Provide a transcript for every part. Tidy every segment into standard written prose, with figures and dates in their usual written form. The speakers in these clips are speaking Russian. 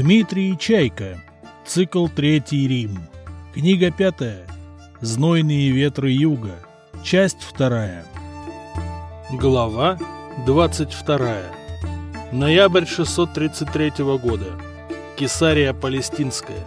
Дмитрий Чайка. Цикл «Третий Рим». Книга 5. Знойные ветры юга. Часть 2. Глава 22. Ноябрь 633 года. Кесария Палестинская.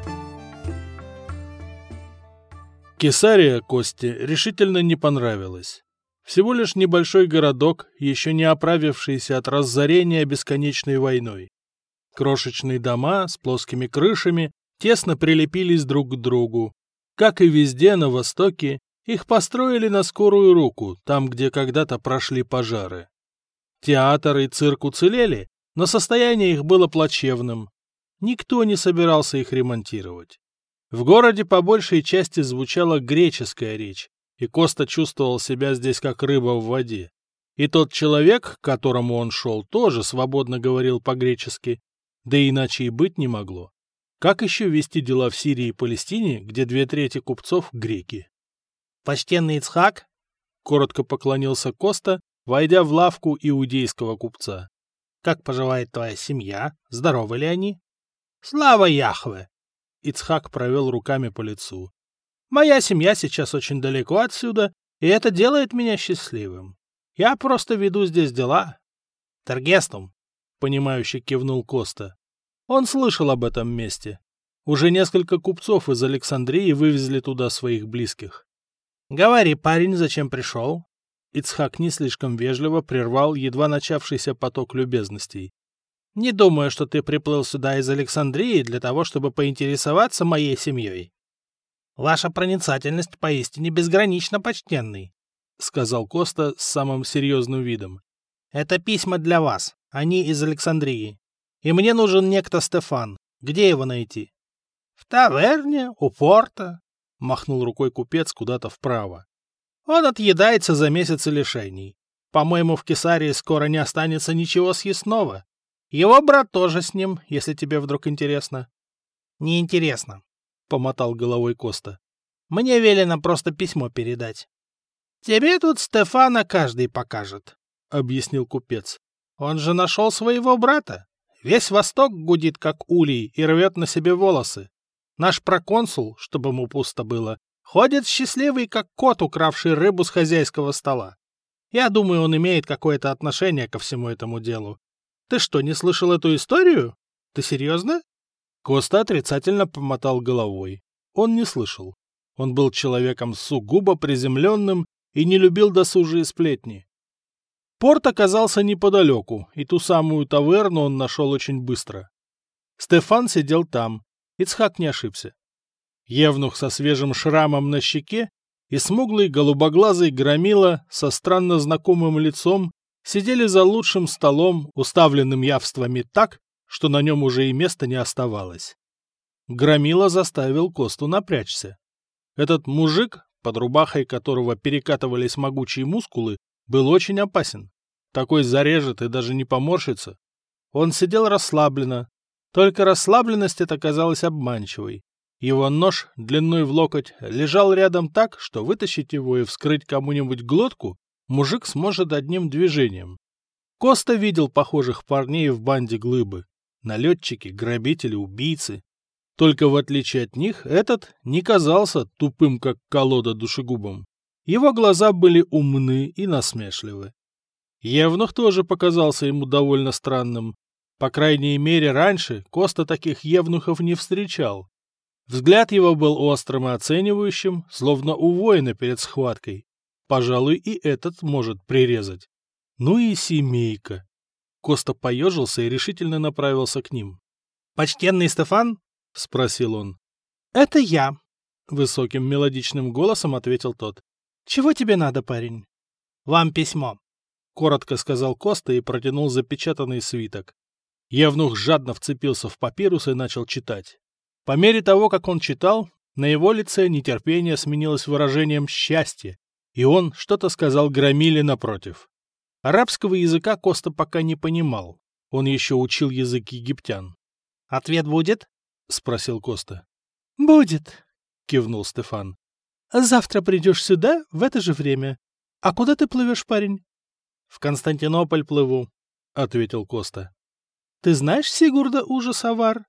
Кесария Косте решительно не понравилась. Всего лишь небольшой городок, еще не оправившийся от разорения бесконечной войной. Крошечные дома с плоскими крышами тесно прилепились друг к другу. Как и везде на Востоке, их построили на скорую руку, там, где когда-то прошли пожары. Театр и цирк уцелели, но состояние их было плачевным. Никто не собирался их ремонтировать. В городе по большей части звучала греческая речь, и Коста чувствовал себя здесь как рыба в воде. И тот человек, к которому он шел, тоже свободно говорил по-гречески, да иначе и быть не могло. Как еще вести дела в Сирии и Палестине, где 2/3 купцов — греки? «Почтенный Ицхак», — коротко поклонился Коста, войдя в лавку иудейского купца. «Как поживает твоя семья? Здоровы ли они?» «Слава Яхве!» — Ицхак провел руками по лицу. «Моя семья сейчас очень далеко отсюда, и это делает меня счастливым. Я просто веду здесь дела». «Тергестум», — понимающе кивнул Коста. Он слышал об этом месте. Уже несколько купцов из Александрии вывезли туда своих близких. «Говори, парень, зачем пришел?» Ицхак не слишком вежливо прервал едва начавшийся поток любезностей. «Не думаю, что ты приплыл сюда из Александрии для того, чтобы поинтересоваться моей семьей». «Ваша проницательность поистине безгранична, почтенный», — сказал Коста с самым серьезным видом. «Это письма для вас, они из Александрии. И мне нужен некто Стефан. Где его найти?» «В таверне, у порта», — махнул рукой купец куда-то вправо. «Он отъедается за месяцы лишений. По-моему, в Кесарии скоро не останется ничего съестного. Его брат тоже с ним, если тебе вдруг интересно». «Не интересно», — помотал головой Коста. «Мне велено просто письмо передать». «Тебе тут Стефана каждый покажет», — объяснил купец. «Он же нашел своего брата. Весь Восток гудит, как улей, и рвет на себе волосы. Наш проконсул, чтобы ему пусто было, ходит счастливый, как кот, укравший рыбу с хозяйского стола. Я думаю, он имеет какое-то отношение ко всему этому делу. Ты что, не слышал эту историю? Ты серьезно?» Коста отрицательно помотал головой. Он не слышал. Он был человеком сугубо приземленным и не любил досужие сплетни. Порт оказался неподалеку, и ту самую таверну он нашел очень быстро. Стефан сидел там. Ицхак не ошибся. Евнух со свежим шрамом на щеке и смуглый голубоглазый громила со странно знакомым лицом сидели за лучшим столом, уставленным явствами так, что на нем уже и места не оставалось. Громила заставил Косту напрячься. Этот мужик, под рубахой которого перекатывались могучие мускулы, был очень опасен. Такой зарежет и даже не поморщится. Он сидел расслабленно. Только расслабленность эта казалась обманчивой. Его нож, длиной в локоть, лежал рядом так, что вытащить его и вскрыть кому-нибудь глотку мужик сможет одним движением. Коста видел похожих парней в банде Глыбы. Налетчики, грабители, убийцы. Только в отличие от них, этот не казался тупым, как колода, душегубом. Его глаза были умны и насмешливы. Евнух тоже показался ему довольно странным. По крайней мере, раньше Коста таких евнухов не встречал. Взгляд его был острым и оценивающим, словно у воина перед схваткой. Пожалуй, и этот может прирезать. Ну и семейка. Коста поежился и решительно направился к ним. «Почтенный Стефан?» — спросил он. «Это я», — высоким мелодичным голосом ответил тот. «Чего тебе надо, парень?» «Вам письмо», — коротко сказал Коста и протянул запечатанный свиток. Евнух жадно вцепился в папирус и начал читать. По мере того, как он читал, на его лице нетерпение сменилось выражением счастья, и он что-то сказал громиле напротив. Арабского языка Коста пока не понимал. Он еще учил язык египтян. «Ответ будет?» — спросил Коста. «Будет», — кивнул Стефан. «Завтра придешь сюда в это же время. А куда ты плывешь, парень?» «В Константинополь плыву», — ответил Коста. «Ты знаешь Сигурда Ужасавар?»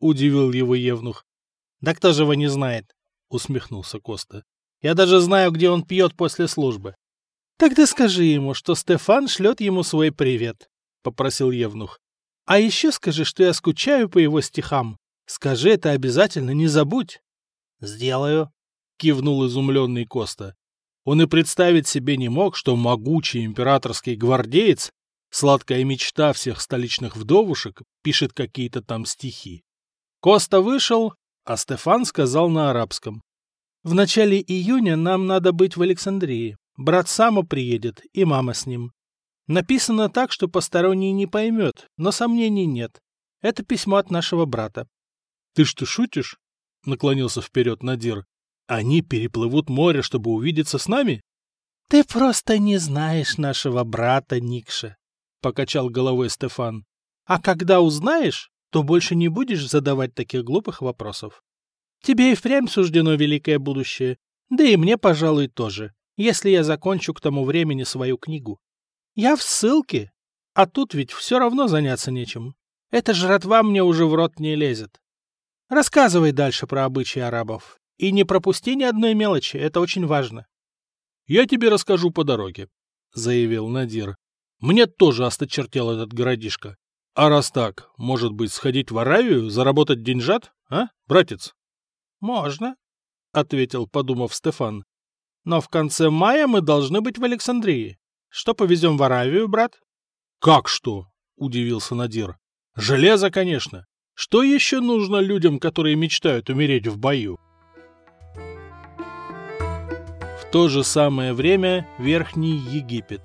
удивил его евнух. Да кто же его не знает? Усмехнулся Коста. Я даже знаю, где он пьет после службы. Тогда скажи ему, что Стефан шлет ему свой привет, попросил евнух. А еще скажи, что я скучаю по его стихам. Скажи это обязательно, не забудь. Сделаю, кивнул изумленный Коста. Он и представить себе не мог, что могучий императорский гвардеец, сладкая мечта всех столичных вдовушек, пишет какие-то там стихи. Коста вышел, а Стефан сказал на арабском. В начале июня нам надо быть в Александрии. Брат Само приедет, и мама с ним. Написано так, что посторонний не поймет, но сомнений нет. Это письмо от нашего брата. — Ты что, шутишь? — наклонился вперед Надир. — Они переплывут море, чтобы увидеться с нами? — Ты просто не знаешь нашего брата Никша, — покачал головой Стефан. — А когда узнаешь, то больше не будешь задавать таких глупых вопросов. Тебе и впрямь суждено великое будущее, да и мне, пожалуй, тоже, если я закончу к тому времени свою книгу. Я в ссылке, а тут ведь все равно заняться нечем. Эта жратва мне уже в рот не лезет. Рассказывай дальше про обычаи арабов. И не пропусти ни одной мелочи, это очень важно. — Я тебе расскажу по дороге, — заявил Надир. — Мне тоже осточертел этот городишко. А раз так, может быть, сходить в Аравию, заработать деньжат, а, братец? — Можно, — ответил, подумав Стефан. — Но в конце мая мы должны быть в Александрии. Что повезем в Аравию, брат? — Как что? — удивился Надир. — Железо, конечно. Что еще нужно людям, которые мечтают умереть в бою? В то же самое время Верхний Египет.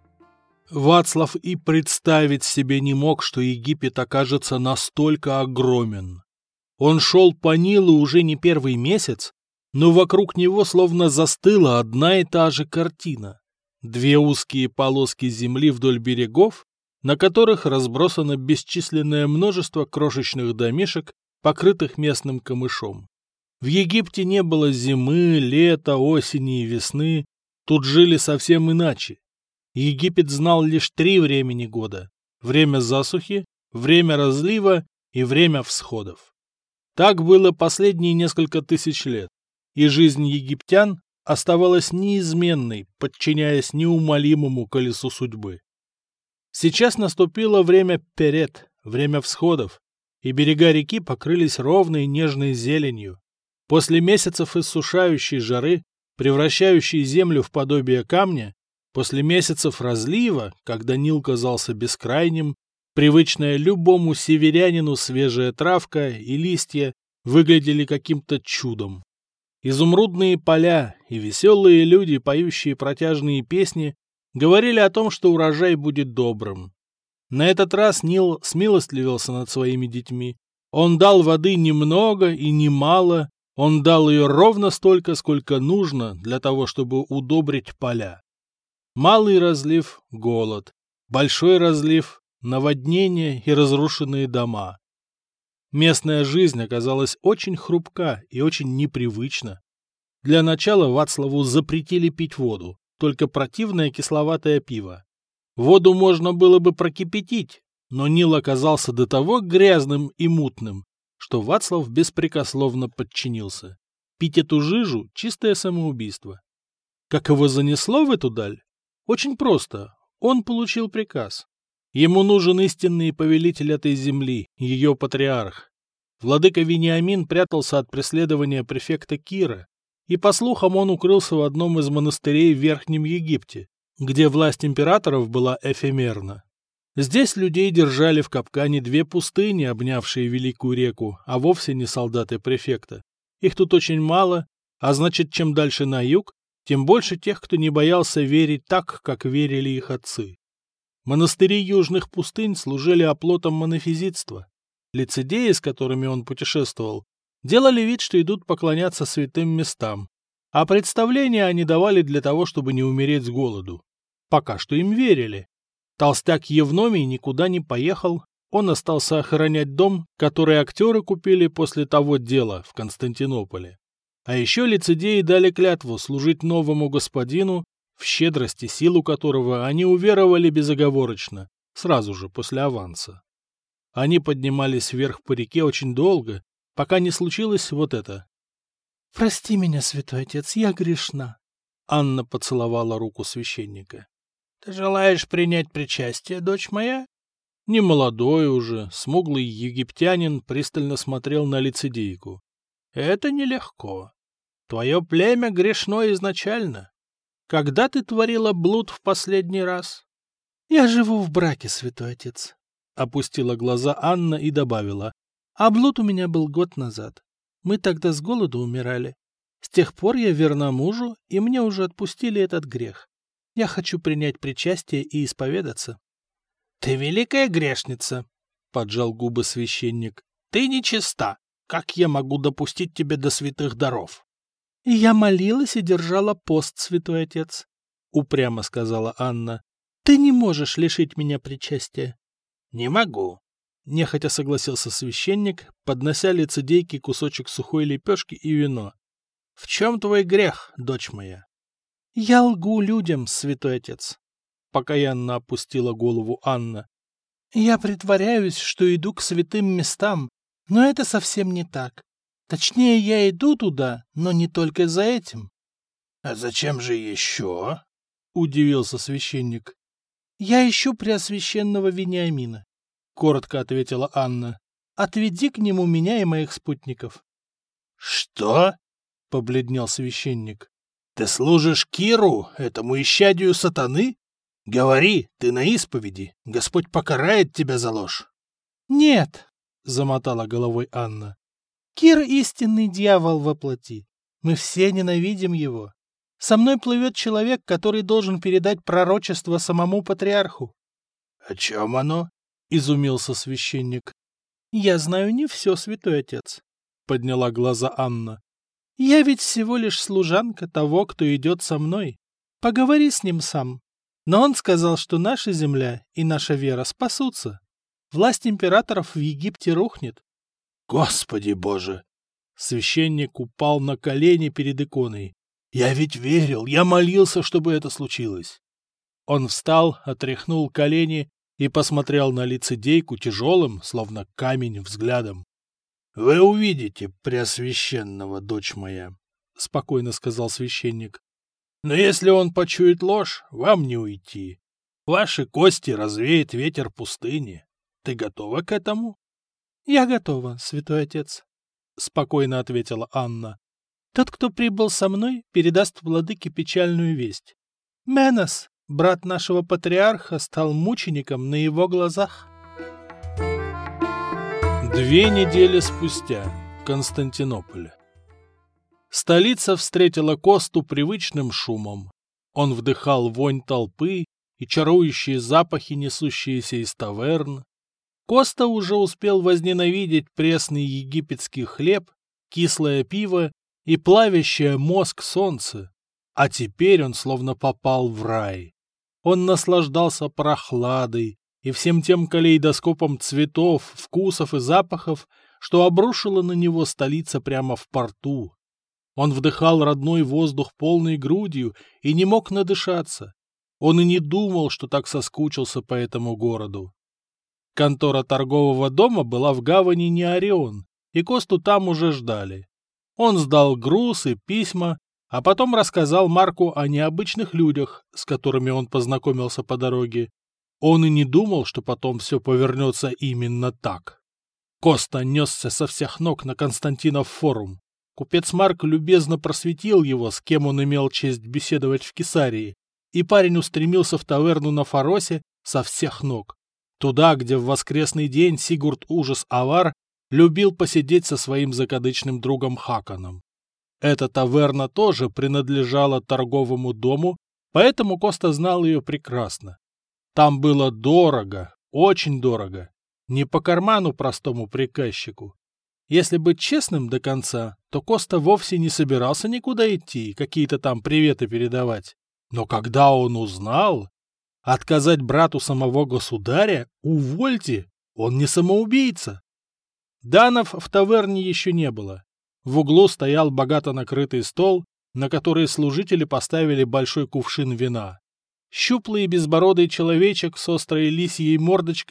Вацлав и представить себе не мог, что Египет окажется настолько огромен. Он шел по Нилу уже не первый месяц, но вокруг него словно застыла одна и та же картина. Две узкие полоски земли вдоль берегов, на которых разбросано бесчисленное множество крошечных домишек, покрытых местным камышом. В Египте не было зимы, лета, осени и весны, тут жили совсем иначе. Египет знал лишь 3 времени года – время засухи, время разлива и время всходов. Так было последние несколько тысяч лет, и жизнь египтян оставалась неизменной, подчиняясь неумолимому колесу судьбы. Сейчас наступило время перед, время всходов, и берега реки покрылись ровной нежной зеленью. После месяцев иссушающей жары, превращающей землю в подобие камня, после месяцев разлива, когда Нил казался бескрайним, привычная любому северянину свежая травка и листья выглядели каким-то чудом. Изумрудные поля и веселые люди, поющие протяжные песни, говорили о том, что урожай будет добрым. На этот раз Нил смилостливился над своими детьми. Он дал воды немного и немало, он дал ее ровно столько, сколько нужно для того, чтобы удобрить поля. Малый разлив – голод, большой разлив – наводнения и разрушенные дома. Местная жизнь оказалась очень хрупка и очень непривычна. Для начала Вацлаву запретили пить воду, только противное кисловатое пиво. Воду можно было бы прокипятить, но Нил оказался до того грязным и мутным, что Вацлав беспрекословно подчинился. Пить эту жижу – чистое самоубийство. Как его занесло в эту даль? Очень просто. Он получил приказ. Ему нужен истинный повелитель этой земли, ее патриарх. Владыка Вениамин прятался от преследования префекта Кира, и, по слухам, он укрылся в одном из монастырей в Верхнем Египте, где власть императоров была эфемерна. Здесь людей держали в капкане 2 пустыни, обнявшие великую реку, а вовсе не солдаты префекта. Их тут очень мало, а значит, чем дальше на юг, тем больше тех, кто не боялся верить так, как верили их отцы. Монастыри южных пустынь служили оплотом монофизитства. Лицедеи, с которыми он путешествовал, делали вид, что идут поклоняться святым местам, а представления они давали для того, чтобы не умереть с голоду. Пока что им верили. Толстяк Евномий никуда не поехал, он остался охранять дом, который актеры купили после того дела в Константинополе. А еще лицедеи дали клятву служить новому господину, в щедрости, силу которого они уверовали безоговорочно, сразу же после аванса. Они поднимались вверх по реке очень долго, пока не случилось вот это. «Прости меня, святой отец, я грешна». Анна поцеловала руку священника. «Ты желаешь принять причастие, дочь моя?» Немолодой уже, смуглый египтянин пристально смотрел на лицедейку. «Это нелегко. Твое племя грешно изначально. Когда ты творила блуд в последний раз?» «Я живу в браке, святой отец», — опустила глаза Анна и добавила. «А блуд у меня был год назад. Мы тогда с голоду умирали. С тех пор я верна мужу, и мне уже отпустили этот грех. Я хочу принять причастие и исповедаться». «Ты великая грешница», — поджал губы священник. «Ты нечиста. Как я могу допустить тебя до святых даров?» «Я молилась и держала пост, святой отец», — упрямо сказала Анна. «Ты не можешь лишить меня причастия». «Не могу», — нехотя согласился священник, поднося лицедейке кусочек сухой лепешки и вино. «В чем твой грех, дочь моя?» «Я лгу людям, святой отец», — покаянно опустила голову Анна. «Я притворяюсь, что иду к святым местам, но это совсем не так. Точнее, я иду туда, но не только за этим». «А зачем же еще?» — удивился священник. «Я ищу Преосвященного Вениамина», — коротко ответила Анна. «Отведи к нему меня и моих спутников». «Что?» — побледнел священник. «Ты служишь Киру, этому исчадию сатаны? Говори, ты на исповеди, Господь покарает тебя за ложь». «Нет», — замотала головой Анна. «Кир — истинный дьявол во плоти. Мы все ненавидим его. Со мной плывет человек, который должен передать пророчество самому патриарху». «О чем оно?» — изумился священник. «Я знаю не все, святой отец», — подняла глаза Анна. «Я ведь всего лишь служанка того, кто идет со мной. Поговори с ним сам. Но он сказал, что наша земля и наша вера спасутся. Власть императоров в Египте рухнет». «Господи Боже!» Священник упал на колени перед иконой. «Я ведь верил, я молился, чтобы это случилось». Он встал, отряхнул колени и посмотрел на лицедейку тяжелым, словно камень, взглядом. «Вы увидите Преосвященного, дочь моя», — спокойно сказал священник. «Но если он почует ложь, вам не уйти. Ваши кости развеет ветер пустыни. Ты готова к этому?» «Я готова, святой отец», — спокойно ответила Анна. «Тот, кто прибыл со мной, передаст владыке печальную весть. Менос, брат нашего патриарха, стал мучеником на его глазах». 2 недели спустя. Константинополь. Столица встретила Косту привычным шумом. Он вдыхал вонь толпы и чарующие запахи, несущиеся из таверн. Коста уже успел возненавидеть пресный египетский хлеб, кислое пиво и плавящее мозг солнце. А теперь он словно попал в рай. Он наслаждался прохладой и всем тем калейдоскопом цветов, вкусов и запахов, что обрушила на него столица прямо в порту. Он вдыхал родной воздух полной грудью и не мог надышаться. Он и не думал, что так соскучился по этому городу. Контора торгового дома была в гавани Неарион, и Косту там уже ждали. Он сдал груз и письма, а потом рассказал Марку о необычных людях, с которыми он познакомился по дороге. Он и не думал, что потом все повернется именно так. Коста несся со всех ног на Константинов форум. Купец Марк любезно просветил его, с кем он имел честь беседовать в Кесарии, и парень устремился в таверну на Фаросе со всех ног. Туда, где в воскресный день Сигурд Ужас Авар любил посидеть со своим закадычным другом Хаконом. Эта таверна тоже принадлежала торговому дому, поэтому Коста знал ее прекрасно. Там было дорого, очень дорого, не по карману простому приказчику. Если быть честным до конца, то Коста вовсе не собирался никуда идти и какие-то там приветы передавать. Но когда он узнал... Отказать брату самого государя? Увольте! Он не самоубийца! Данов в таверне еще не было. В углу стоял богато накрытый стол, на который служители поставили большой кувшин вина. Щуплый безбородый человечек с острой лисьей мордочкой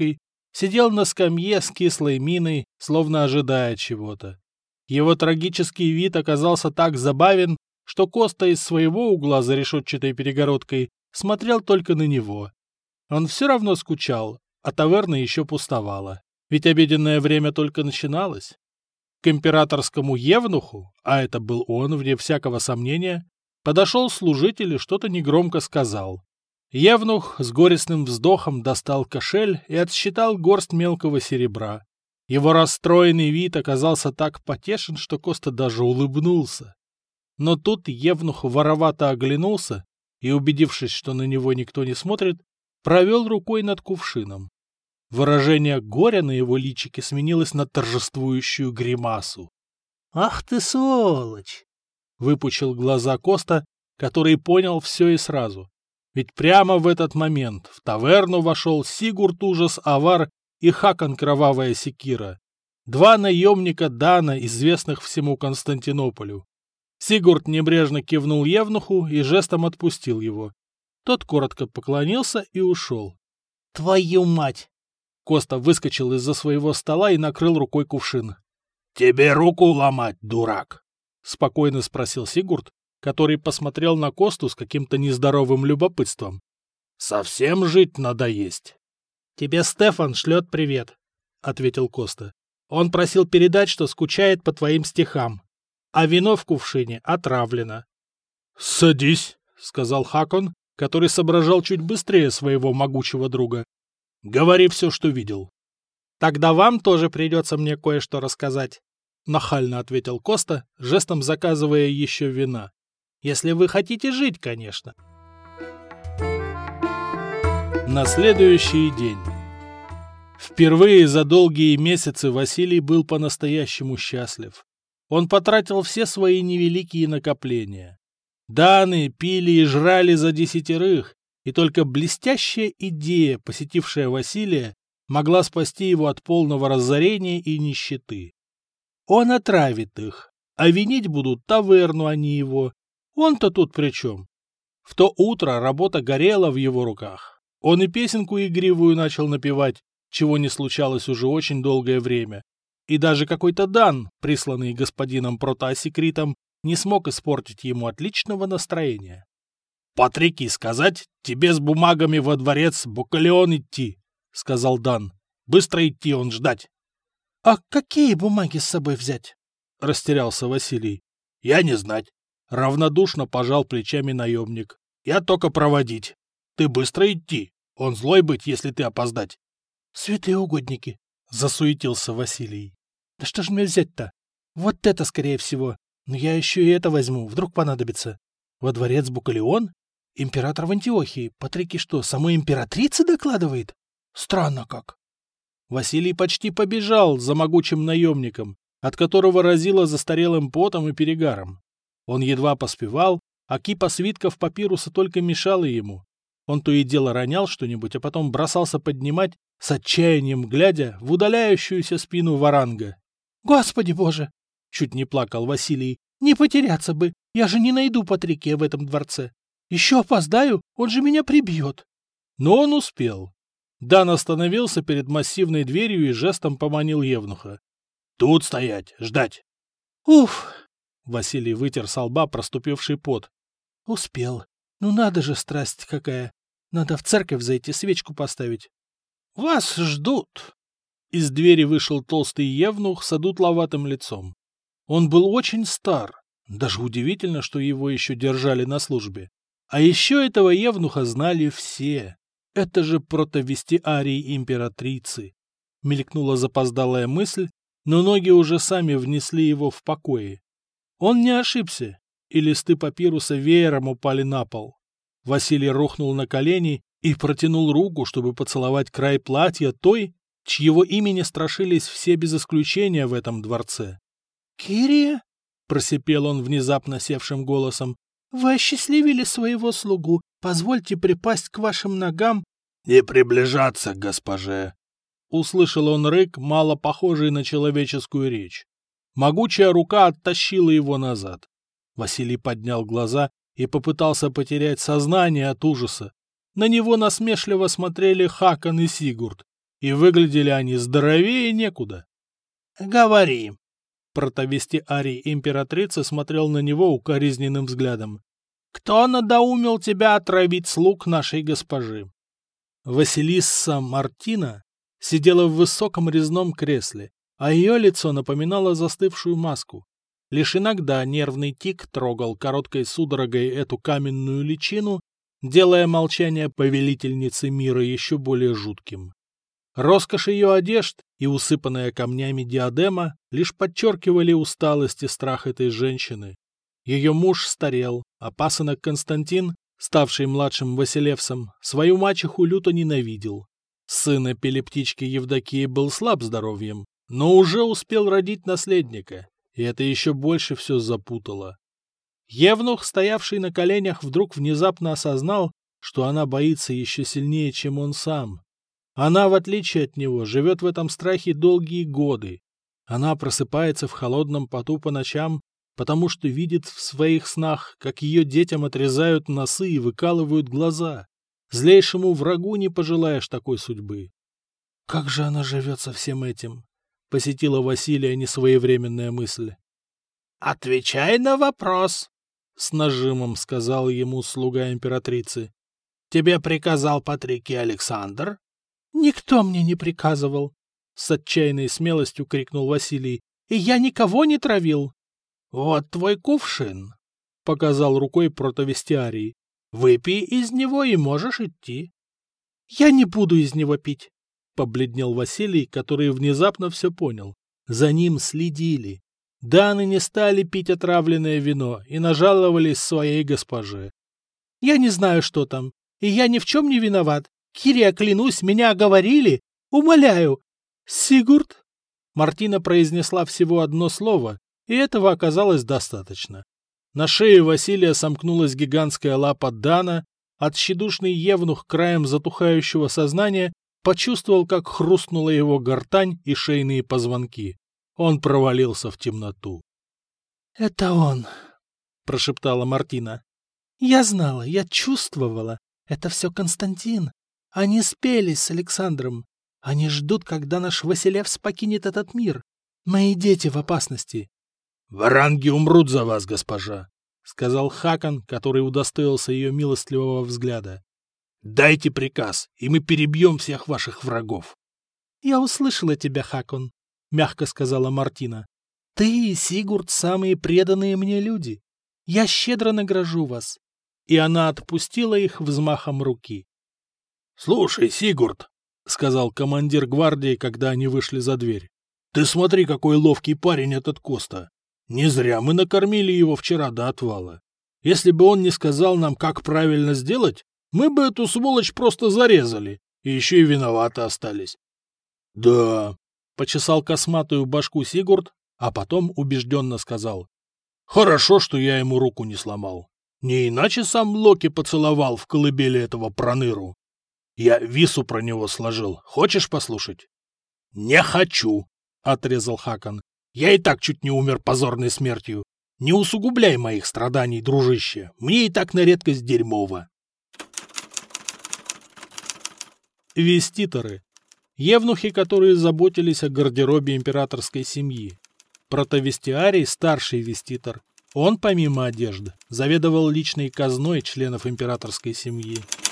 сидел на скамье с кислой миной, словно ожидая чего-то. Его трагический вид оказался так забавен, что Коста из своего угла за решетчатой перегородкой смотрел только на него. Он все равно скучал, а таверна еще пустовала, ведь обеденное время только начиналось. К императорскому евнуху, а это был он, вне всякого сомнения, подошел служитель и что-то негромко сказал. Евнух с горестным вздохом достал кошель и отсчитал горсть мелкого серебра. Его расстроенный вид оказался так потешен, что Коста даже улыбнулся. Но тут евнух воровато оглянулся и, убедившись, что на него никто не смотрит, провел рукой над кувшином. Выражение горя на его личике сменилось на торжествующую гримасу. «Ах ты, сволочь!» — выпучил глаза Коста, который понял все и сразу. Ведь прямо в этот момент в таверну вошел Сигурд Ужас-Авар и Хакон Кровавая Секира, два наемника Дана, известных всему Константинополю. Сигурд небрежно кивнул евнуху и жестом отпустил его. Тот коротко поклонился и ушел. «Твою мать!» Коста выскочил из-за своего стола и накрыл рукой кувшин. — Тебе руку ломать, дурак? — спокойно спросил Сигурд, который посмотрел на Косту с каким-то нездоровым любопытством. — Совсем жить надоесть. — Тебе Стефан шлет привет, — ответил Коста. — Он просил передать, что скучает по твоим стихам, а вино в кувшине отравлено. — Садись, — сказал Хакон, который соображал чуть быстрее своего могучего друга. — Говори все, что видел. — Тогда вам тоже придется мне кое-что рассказать, — нахально ответил Коста, жестом заказывая еще вина. — Если вы хотите жить, конечно. На следующий день. Впервые за долгие месяцы Василий был по-настоящему счастлив. Он потратил все свои невеликие накопления. Даны пили и жрали за 10, и только блестящая идея, посетившая Василия, могла спасти его от полного разорения и нищеты. Он отравит их, а винить будут таверну, а не его. Он-то тут при чем? В то утро работа горела в его руках. Он и песенку игривую начал напевать, чего не случалось уже очень долгое время. И даже какой-то дан, присланный господином Протоасекритом, не смог испортить ему отличного настроения. — Патрике сказать, тебе с бумагами во дворец Букалеон идти, — сказал Дан. — Быстро идти, он ждать. — А какие бумаги с собой взять? — растерялся Василий. — Я не знать. Равнодушно пожал плечами наемник. — Я только проводить. Ты быстро идти. Он злой быть, если ты опоздать. — Святые угодники, — засуетился Василий. — Да что ж мне взять-то? Вот это, скорее всего. Но я еще и это возьму, вдруг понадобится. Во дворец Букалеон? Император в Антиохии. Патрике что, самой императрице докладывает? Странно как. Василий почти побежал за могучим наемником, от которого разило застарелым потом и перегаром. Он едва поспевал, а кипа свитков папируса только мешала ему. Он то и дело ронял что-нибудь, а потом бросался поднимать, с отчаянием глядя в удаляющуюся спину варанга. «Господи боже!» — чуть не плакал Василий. «Не потеряться бы! Я же не найду Патрике в этом дворце! Еще опоздаю, он же меня прибьет!» Но он успел. Дан остановился перед массивной дверью и жестом поманил евнуха. «Тут стоять, ждать!» «Уф!» — Василий вытер со лба проступивший пот. «Успел. Ну надо же, страсть какая! Надо в церковь зайти, свечку поставить». «Вас ждут!» Из двери вышел толстый евнух с одутловатым лицом. Он был очень стар. Даже удивительно, что его еще держали на службе. А еще этого евнуха знали все. Это же протовестиарий императрицы. Мелькнула запоздалая мысль, но ноги уже сами внесли его в покое. Он не ошибся, и листы папируса веером упали на пол. Василий рухнул на колени и протянул руку, чтобы поцеловать край платья той, чьего имени страшились все без исключения в этом дворце. «Кирия?» — просипел он внезапно севшим голосом. «Вы осчастливили своего слугу. Позвольте припасть к вашим ногам». «Не приближаться к госпоже!» — услышал он рык, мало похожий на человеческую речь. Могучая рука оттащила его назад. Василий поднял глаза и попытался потерять сознание от ужаса. На него насмешливо смотрели Хакон и Сигурд. и выглядели они здоровее некуда. Говори. Протовестиарий императрицы смотрел на него укоризненным взглядом. Кто надоумил тебя отравить слуг нашей госпожи? Василисса Мартина сидела в высоком резном кресле, а ее лицо напоминало застывшую маску. Лишь иногда нервный тик трогал короткой судорогой эту каменную личину, делая молчание повелительницы мира еще более жутким. Роскошь ее одежд и усыпанная камнями диадема лишь подчеркивали усталость и страх этой женщины. Ее муж старел, а пасынок Константин, ставший младшим Василевсом, свою мачеху люто ненавидел. Сын эпилептички Евдокии был слаб здоровьем, но уже успел родить наследника, и это еще больше все запутало. Евнух, стоявший на коленях, вдруг внезапно осознал, что она боится еще сильнее, чем он сам. Она, в отличие от него, живет в этом страхе долгие годы. Она просыпается в холодном поту по ночам, потому что видит в своих снах, как ее детям отрезают носы и выкалывают глаза. Злейшему врагу не пожелаешь такой судьбы. Как же она живет со всем этим? Посетила Василия несвоевременная мысль. Отвечай на вопрос, с нажимом сказал ему слуга императрицы. Тебе приказал Патрикий Александр? Никто мне не приказывал, с отчаянной смелостью крикнул Василий. И я никого не травил. Вот твой кувшин, показал рукой протовестиарий. Выпей из него и можешь идти. Я не буду из него пить, побледнел Василий, который внезапно все понял. За ним следили. Даны не стали пить отравленное вино и нажаловались своей госпоже. Я не знаю, что там, и я ни в чем не виноват. Кирия, клянусь, меня оговорили. Умоляю. Сигурд? Мартина произнесла всего одно слово, и этого оказалось достаточно. На шее Василия сомкнулась гигантская лапа Дана, отщедушный евнух краем затухающего сознания почувствовал, как хрустнула его гортань и шейные позвонки. Он провалился в темноту. — Это он, — прошептала Мартина. — Я знала, я чувствовала. Это все Константин. Они спелись с Александром. Они ждут, когда наш Василевс покинет этот мир. Мои дети в опасности. — Варанги умрут за вас, госпожа, — сказал Хакон, который удостоился ее милостливого взгляда. — Дайте приказ, и мы перебьем всех ваших врагов. — Я услышала тебя, Хакон, — мягко сказала Мартина. — Ты и Сигурд — самые преданные мне люди. Я щедро награжу вас. И она отпустила их взмахом руки. — Слушай, Сигурд, — сказал командир гвардии, когда они вышли за дверь, — ты смотри, какой ловкий парень этот Коста. Не зря мы накормили его вчера до отвала. Если бы он не сказал нам, как правильно сделать, мы бы эту сволочь просто зарезали, и еще и виноваты остались. — Да, — почесал косматую башку Сигурд, а потом убежденно сказал. — Хорошо, что я ему руку не сломал. Не иначе сам Локи поцеловал в колыбели этого проныру. Я вису про него сложил. Хочешь послушать? — Не хочу, — отрезал Хакон. — Я и так чуть не умер позорной смертью. Не усугубляй моих страданий, дружище. Мне и так на редкость дерьмово. Веститоры. Евнухи, которые заботились о гардеробе императорской семьи. Протовестиарий — старший веститор. Он, помимо одежды, заведовал личной казной членов императорской семьи.